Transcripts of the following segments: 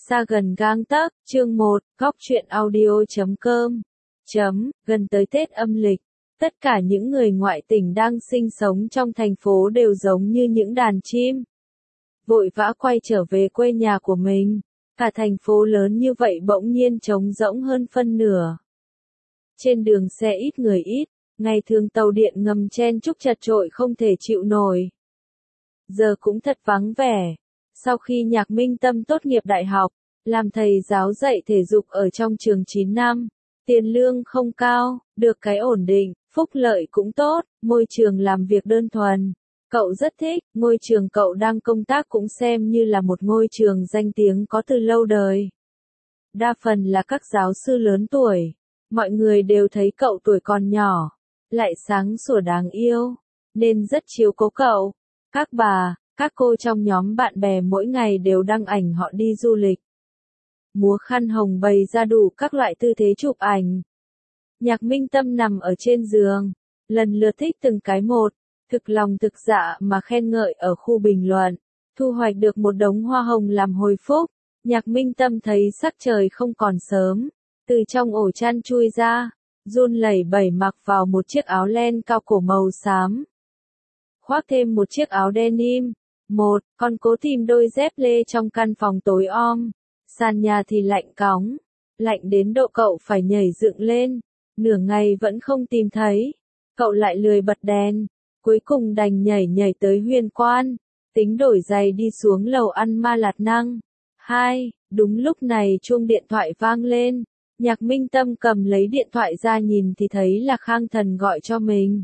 Xa gần gang tấc, chương 1, góc truyện audio.com. Gần tới Tết âm lịch, tất cả những người ngoại tỉnh đang sinh sống trong thành phố đều giống như những đàn chim. Vội vã quay trở về quê nhà của mình, cả thành phố lớn như vậy bỗng nhiên trống rỗng hơn phân nửa. Trên đường xe ít người ít, ngày thường tàu điện ngầm chen chúc chật chội không thể chịu nổi. Giờ cũng thật vắng vẻ. Sau khi Nhạc Minh Tâm tốt nghiệp đại học, làm thầy giáo dạy thể dục ở trong trường 9 năm, tiền lương không cao, được cái ổn định, phúc lợi cũng tốt, môi trường làm việc đơn thuần. Cậu rất thích, ngôi trường cậu đang công tác cũng xem như là một ngôi trường danh tiếng có từ lâu đời. Đa phần là các giáo sư lớn tuổi, mọi người đều thấy cậu tuổi còn nhỏ, lại sáng sủa đáng yêu, nên rất chiếu cố cậu. Các bà, các cô trong nhóm bạn bè mỗi ngày đều đăng ảnh họ đi du lịch. Múa khăn hồng bày ra đủ các loại tư thế chụp ảnh. Nhạc Minh Tâm nằm ở trên giường, lần lượt thích từng cái một, thực lòng thực dạ mà khen ngợi ở khu bình luận, thu hoạch được một đống hoa hồng làm hồi phúc. Nhạc Minh Tâm thấy sắc trời không còn sớm, từ trong ổ chăn chui ra, run lẩy bẩy mặc vào một chiếc áo len cao cổ màu xám. Khoác thêm một chiếc áo denim, còn cố tìm đôi dép lê trong căn phòng tối om. Sàn nhà thì lạnh cóng, lạnh đến độ cậu phải nhảy dựng lên, nửa ngày vẫn không tìm thấy. Cậu lại lười bật đèn, cuối cùng đành nhảy tới Huyền Quan, tính đổi giày đi xuống lầu ăn ma lạt năng. Đúng lúc này chuông điện thoại vang lên, Nhạc Minh Tâm cầm lấy điện thoại ra nhìn thì thấy là Khang Thần gọi cho mình.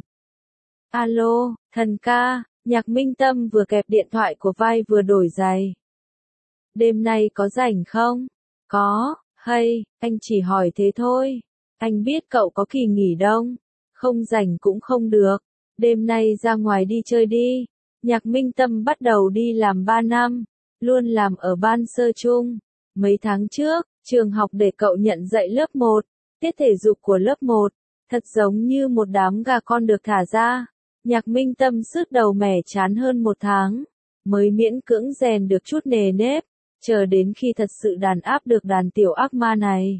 Alo, Thần ca, Nhạc Minh Tâm vừa kẹp điện thoại của vai vừa đổi giày. Đêm nay có rảnh không? Có, anh chỉ hỏi thế thôi. Anh biết cậu có kỳ nghỉ đông. Không rảnh cũng không được. Đêm nay ra ngoài đi chơi đi. Nhạc Minh Tâm bắt đầu đi làm 3 năm. Luôn làm ở ban sơ chung. Mấy tháng trước, trường học để cậu nhận dạy lớp 1. Tiết thể dục của lớp 1. Thật giống như một đám gà con được thả ra. Nhạc Minh Tâm sứt đầu mẻ chán hơn 1 tháng. Mới miễn cưỡng rèn được chút nề nếp. Chờ đến khi thật sự đàn áp được đàn tiểu ác ma này.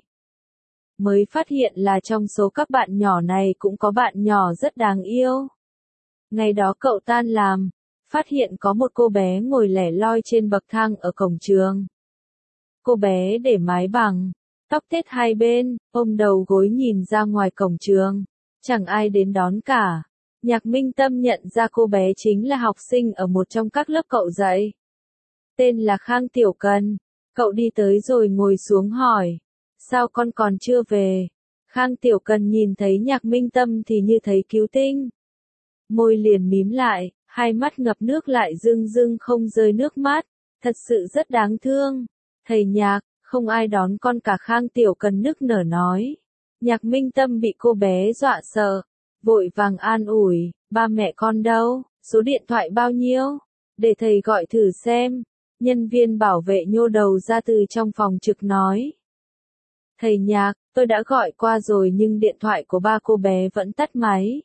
Mới phát hiện là trong số các bạn nhỏ này cũng có bạn nhỏ rất đáng yêu. Ngày đó cậu tan làm, phát hiện có một cô bé ngồi lẻ loi trên bậc thang ở cổng trường. Cô bé để mái bằng, tóc tết hai bên, ôm đầu gối nhìn ra ngoài cổng trường. Chẳng ai đến đón cả. Nhạc Minh Tâm nhận ra cô bé chính là học sinh ở một trong các lớp cậu dạy. Tên là Khang Tiểu Cần. Cậu đi tới rồi ngồi xuống hỏi. Sao con còn chưa về? Khang Tiểu Cần nhìn thấy Nhạc Minh Tâm thì như thấy cứu tinh. Môi liền mím lại, hai mắt ngập nước lại rưng rưng không rơi nước mắt. Thật sự rất đáng thương. Thầy Nhạc, không ai đón con cả, Khang Tiểu Cần nức nở nói. Nhạc Minh Tâm bị cô bé dọa sợ. Vội vàng an ủi, ba mẹ con đâu, số điện thoại bao nhiêu? Để thầy gọi thử xem. Nhân viên bảo vệ nhô đầu ra từ trong phòng trực nói. Thầy Nhạc, tôi đã gọi qua rồi nhưng điện thoại của ba cô bé vẫn tắt máy.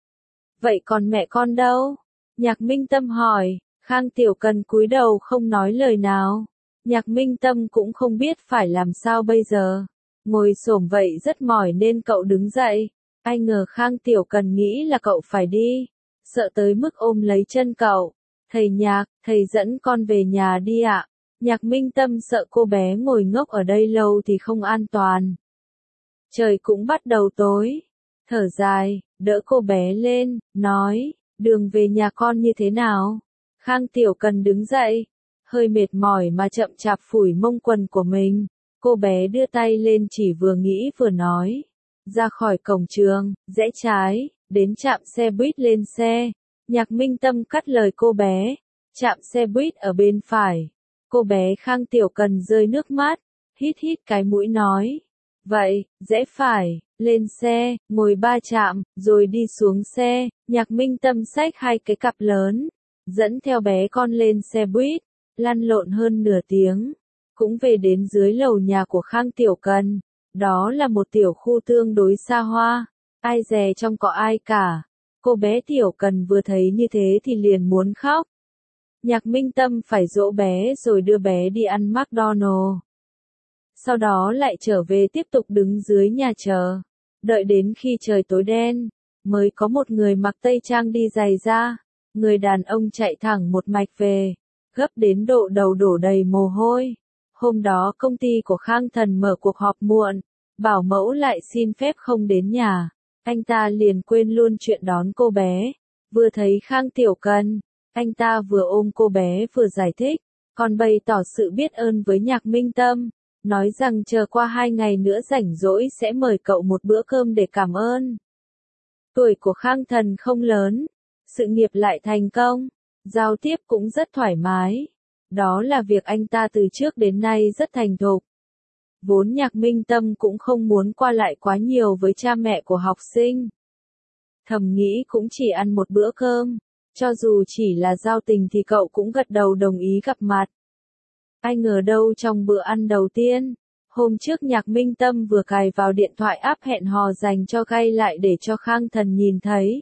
Vậy còn mẹ con đâu? Nhạc Minh Tâm hỏi. Khang Tiểu Cần cúi đầu không nói lời nào. Nhạc Minh Tâm cũng không biết phải làm sao bây giờ. Ngồi xổm vậy rất mỏi nên cậu đứng dậy. Ai ngờ Khang Tiểu Cần nghĩ là cậu phải đi. Sợ tới mức ôm lấy chân cậu. Thầy Nhạc, thầy dẫn con về nhà đi ạ. Nhạc Minh Tâm sợ cô bé ngồi ngốc ở đây lâu thì không an toàn. Trời cũng bắt đầu tối. Thở dài, đỡ cô bé lên, nói, đường về nhà con như thế nào? Khang Tiểu Cần đứng dậy, hơi mệt mỏi mà chậm chạp phủi mông quần của mình. Cô bé đưa tay lên chỉ vừa nghĩ vừa nói. Ra khỏi cổng trường, rẽ trái, đến trạm xe buýt lên xe. Nhạc Minh Tâm cắt lời cô bé. Trạm xe buýt ở bên phải. Cô bé Khang Tiểu Cần rơi nước mắt, hít cái mũi nói. Vậy, rẽ phải, lên xe, ngồi 3 trạm, rồi đi xuống xe. Nhạc Minh Tâm xách 2 cái cặp lớn, dẫn theo bé con lên xe buýt, lăn lộn hơn nửa tiếng. Cũng về đến dưới lầu nhà của Khang Tiểu Cần. Đó là một tiểu khu tương đối xa hoa, ai dè trong có ai cả. Cô bé Tiểu Cần vừa thấy như thế thì liền muốn khóc. Nhạc Minh Tâm phải dỗ bé rồi đưa bé đi ăn McDonald's. sau đó lại trở về tiếp tục đứng dưới nhà chờ. Đợi đến khi trời tối đen, mới có một người mặc tây trang đi giày ra, người đàn ông chạy thẳng một mạch về, gấp đến độ đầu đổ đầy mồ hôi. Hôm đó công ty của Khang Thần mở cuộc họp muộn, bảo mẫu lại xin phép không đến nhà, anh ta liền quên luôn chuyện đón cô bé. Vừa thấy Khang Tiểu Cần, anh ta vừa ôm cô bé vừa giải thích, còn bày tỏ sự biết ơn với Nhạc Minh Tâm, nói rằng chờ qua 2 ngày nữa rảnh rỗi sẽ mời cậu một bữa cơm để cảm ơn. Tuổi của Khang Thần không lớn, sự nghiệp lại thành công, giao tiếp cũng rất thoải mái. Đó là việc anh ta từ trước đến nay rất thành thục. Vốn Nhạc Minh Tâm cũng không muốn qua lại quá nhiều với cha mẹ của học sinh. Thầm nghĩ cũng chỉ ăn một bữa cơm, cho dù chỉ là giao tình thì cậu cũng gật đầu đồng ý gặp mặt. Ai ngờ đâu trong bữa ăn đầu tiên, hôm trước Nhạc Minh Tâm vừa cài vào điện thoại app hẹn hò dành cho gay lại để cho Khang Thần nhìn thấy.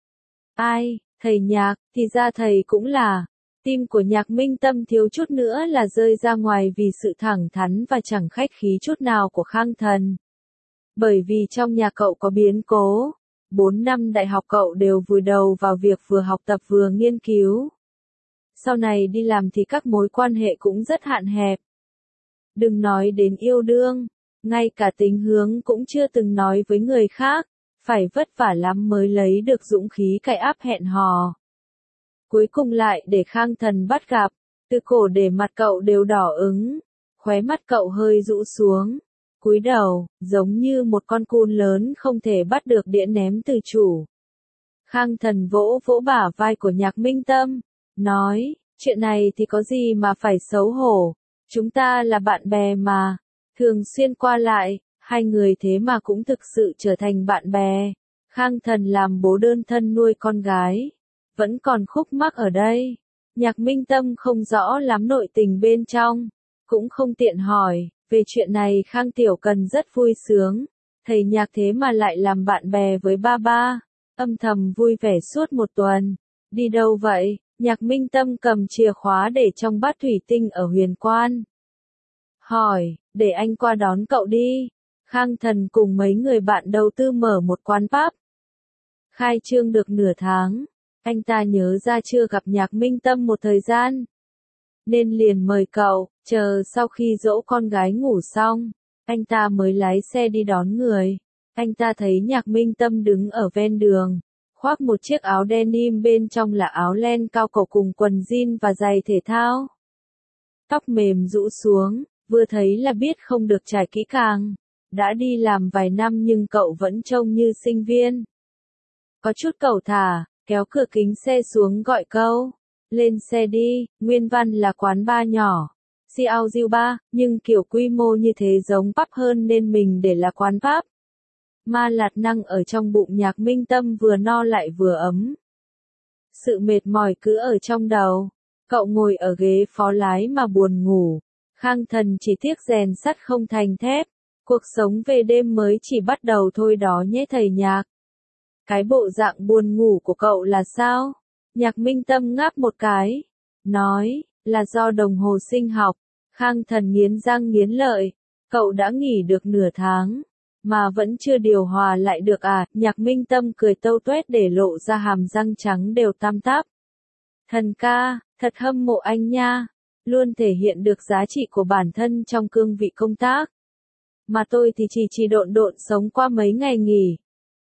Ai, thầy Nhạc, thì ra thầy cũng là. Tim của Nhạc Minh Tâm thiếu chút nữa là rơi ra ngoài vì sự thẳng thắn và chẳng khách khí chút nào của Khang Thần. Bởi vì trong nhà cậu có biến cố, 4 năm đại học cậu đều vùi đầu vào việc vừa học tập vừa nghiên cứu. Sau này đi làm thì các mối quan hệ cũng rất hạn hẹp. Đừng nói đến yêu đương, ngay cả tính hướng cũng chưa từng nói với người khác, phải vất vả lắm mới lấy được dũng khí cài app hẹn hò. Cuối cùng lại để Khang Thần bắt gặp, từ cổ để mặt cậu đều đỏ ửng, khóe mắt cậu hơi rũ xuống, cúi đầu, giống như một con cún lớn không thể bắt được đĩa ném từ chủ. Khang Thần vỗ vỗ bả vai của Nhạc Minh Tâm, nói, chuyện này thì có gì mà phải xấu hổ, chúng ta là bạn bè mà, thường xuyên qua lại, hai người thế mà cũng thực sự trở thành bạn bè. Khang Thần làm bố đơn thân nuôi con gái, vẫn còn khúc mắc ở đây. Nhạc Minh Tâm không rõ lắm nội tình bên trong, cũng không tiện hỏi, về chuyện này Khang Tiểu Cần rất vui sướng, thầy Nhạc thế mà lại làm bạn bè với ba ba, âm thầm vui vẻ suốt một tuần. Đi đâu vậy? Nhạc Minh Tâm cầm chìa khóa để trong bát thủy tinh ở Huyền Quan. Hỏi, để anh qua đón cậu đi. Khang Thần cùng mấy người bạn đầu tư mở một quán pub. Khai trương được nửa tháng, anh ta nhớ ra chưa gặp Nhạc Minh Tâm một thời gian, nên liền mời cậu, chờ sau khi dỗ con gái ngủ xong, anh ta mới lái xe đi đón người. Anh ta thấy Nhạc Minh Tâm đứng ở ven đường, khoác một chiếc áo denim bên trong là áo len cao cổ cùng quần jean và giày thể thao. Tóc mềm rũ xuống, vừa thấy là biết không được trải kỹ càng. Đã đi làm vài năm nhưng cậu vẫn trông như sinh viên. Có chút cẩu thả, kéo cửa kính xe xuống gọi câu, lên xe đi. Nguyên văn là quán bar nhỏ, Xiao Diêu Bar, nhưng kiểu quy mô như thế giống pub hơn nên mình để là quán pub. Ma lạt năng ở trong bụng Nhạc Minh Tâm vừa no lại vừa ấm. Sự mệt mỏi cứ ở trong đầu. Cậu ngồi ở ghế phó lái mà buồn ngủ. Khang Thần chỉ tiếc rèn sắt không thành thép. Cuộc sống về đêm mới chỉ bắt đầu thôi đó nhé thầy Nhạc. Cái bộ dạng buồn ngủ của cậu là sao? Nhạc Minh Tâm ngáp một cái. Nói, là do đồng hồ sinh học. Khang Thần nghiến răng nghiến lợi. Cậu đã nghỉ được nửa tháng, mà vẫn chưa điều hòa lại được à? Nhạc Minh Tâm cười tâu tuét để lộ ra hàm răng trắng đều tăm tắp. Thần ca, thật hâm mộ anh nha. Luôn thể hiện được giá trị của bản thân trong cương vị công tác. Mà tôi thì chỉ độn độn sống qua mấy ngày nghỉ.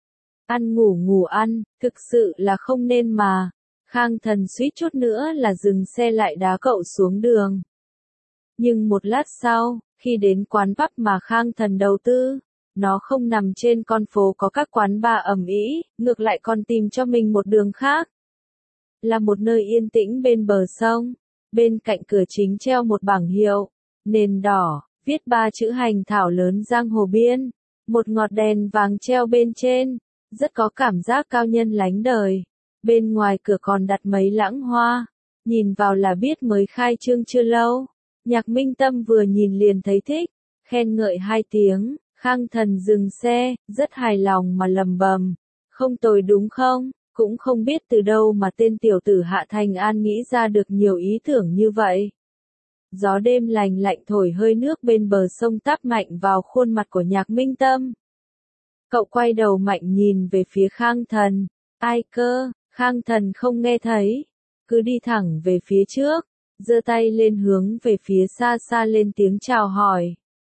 Ăn ngủ ăn, thực sự là không nên mà. Khang Thần suýt chút nữa là dừng xe lại đá cậu xuống đường. Nhưng một lát sau, khi đến quán pub mà Khang Thần đầu tư, nó không nằm trên con phố có các quán bar ầm ĩ, ngược lại còn tìm cho mình một đường khác. Là một nơi yên tĩnh bên bờ sông, bên cạnh cửa chính treo một bảng hiệu, nền đỏ, viết 3 chữ hành thảo lớn giang hồ biên, một ngọt đèn vàng treo bên trên, rất có cảm giác cao nhân lánh đời. Bên ngoài cửa còn đặt mấy lẵng hoa, nhìn vào là biết mới khai trương chưa lâu. Nhạc Minh Tâm vừa nhìn liền thấy thích, khen ngợi 2 tiếng. Khang Thần dừng xe, rất hài lòng mà lầm bầm, không tồi đúng không? Cũng không biết từ đâu mà tên tiểu tử Hạ Thành An nghĩ ra được nhiều ý tưởng như vậy. Gió đêm lành lạnh thổi hơi nước bên bờ sông táp mạnh vào khuôn mặt của Nhạc Minh Tâm. Cậu quay đầu mạnh nhìn về phía Khang Thần. Ai cơ? Khang Thần không nghe thấy. Cứ đi thẳng về phía trước. Giơ tay lên hướng về phía xa xa lên tiếng chào hỏi.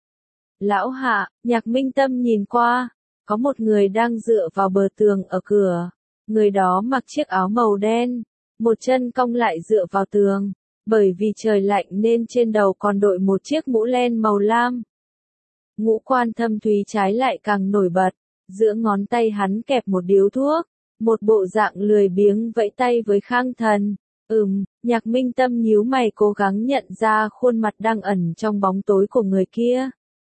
Lão Hạ, Nhạc Minh Tâm nhìn qua. Có một người đang dựa vào bờ tường ở cửa. Người đó mặc chiếc áo màu đen. Một chân cong lại dựa vào tường. Bởi vì trời lạnh nên trên đầu còn đội một chiếc mũ len màu lam. Ngũ quan thâm thúy trái lại càng nổi bật. Giữa ngón tay hắn kẹp một điếu thuốc. Một bộ dạng lười biếng vẫy tay với Khang Thần. Nhạc Minh Tâm nhíu mày cố gắng nhận ra khuôn mặt đang ẩn trong bóng tối của người kia.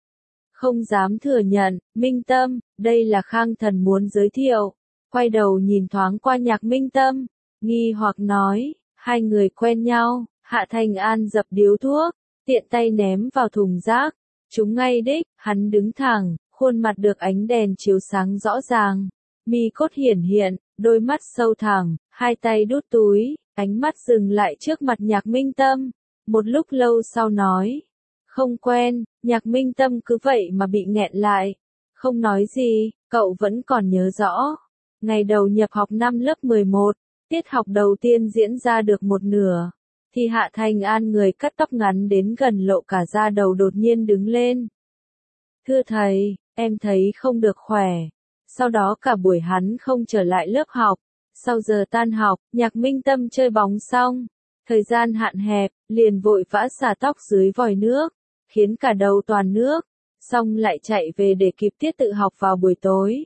Không dám thừa nhận, Minh Tâm, đây là Khang Thần muốn giới thiệu. Quay đầu nhìn thoáng qua Nhạc Minh Tâm, nghi hoặc nói, hai người quen nhau. Hạ Thành An dập điếu thuốc, tiện tay ném vào thùng rác. Chúng ngay đích, hắn đứng thẳng, khuôn mặt được ánh đèn chiếu sáng rõ ràng. Mi cốt hiển hiện, đôi mắt sâu thẳm, hai tay đút túi, ánh mắt dừng lại trước mặt Nhạc Minh Tâm. Một lúc lâu sau nói, không quen. Nhạc Minh Tâm cứ vậy mà bị nghẹn lại. Không nói gì, cậu vẫn còn nhớ rõ. Ngày đầu nhập học năm lớp 11, tiết học đầu tiên diễn ra được một nửa. Thì Hạ Thành An người cắt tóc ngắn đến gần lộ cả da đầu đột nhiên đứng lên. Thưa thầy, em thấy không được khỏe. Sau đó cả buổi hắn không trở lại lớp học. Sau giờ tan học, Nhạc Minh Tâm chơi bóng xong. Thời gian hạn hẹp, liền vội vã xả tóc dưới vòi nước. Khiến cả đầu toàn nước. Xong lại chạy về để kịp tiết tự học vào buổi tối.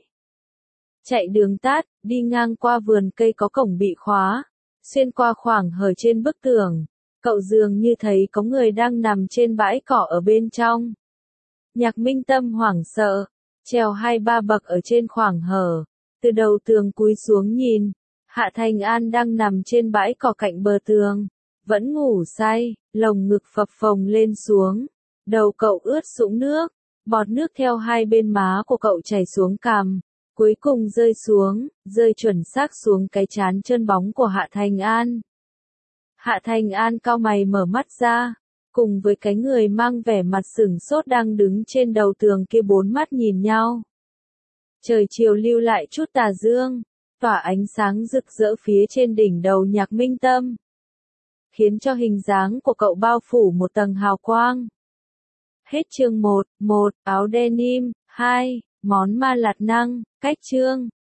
Chạy đường tắt, đi ngang qua vườn cây có cổng bị khóa. Xuyên qua khoảng hở trên bức tường, cậu dường như thấy có người đang nằm trên bãi cỏ ở bên trong. Nhạc Minh Tâm hoảng sợ, trèo 2-3 bậc ở trên khoảng hở, từ đầu tường cúi xuống nhìn, Hạ Thành An đang nằm trên bãi cỏ cạnh bờ tường, vẫn ngủ say, lồng ngực phập phồng lên xuống, đầu cậu ướt sũng nước, bọt nước theo hai bên má của cậu chảy xuống cằm. Cuối cùng rơi xuống, rơi chuẩn xác xuống cái trán trơn bóng của Hạ Thành An. Hạ Thành An cau mày mở mắt ra, cùng với cái người mang vẻ mặt sửng sốt đang đứng trên đầu tường kia bốn mắt nhìn nhau. Trời chiều lưu lại chút tà dương, tỏa ánh sáng rực rỡ phía trên đỉnh đầu Nhạc Minh Tâm, khiến cho hình dáng của cậu bao phủ một tầng hào quang. Hết chương 1, áo denim, 2. Món ma lạt năng, cách chương.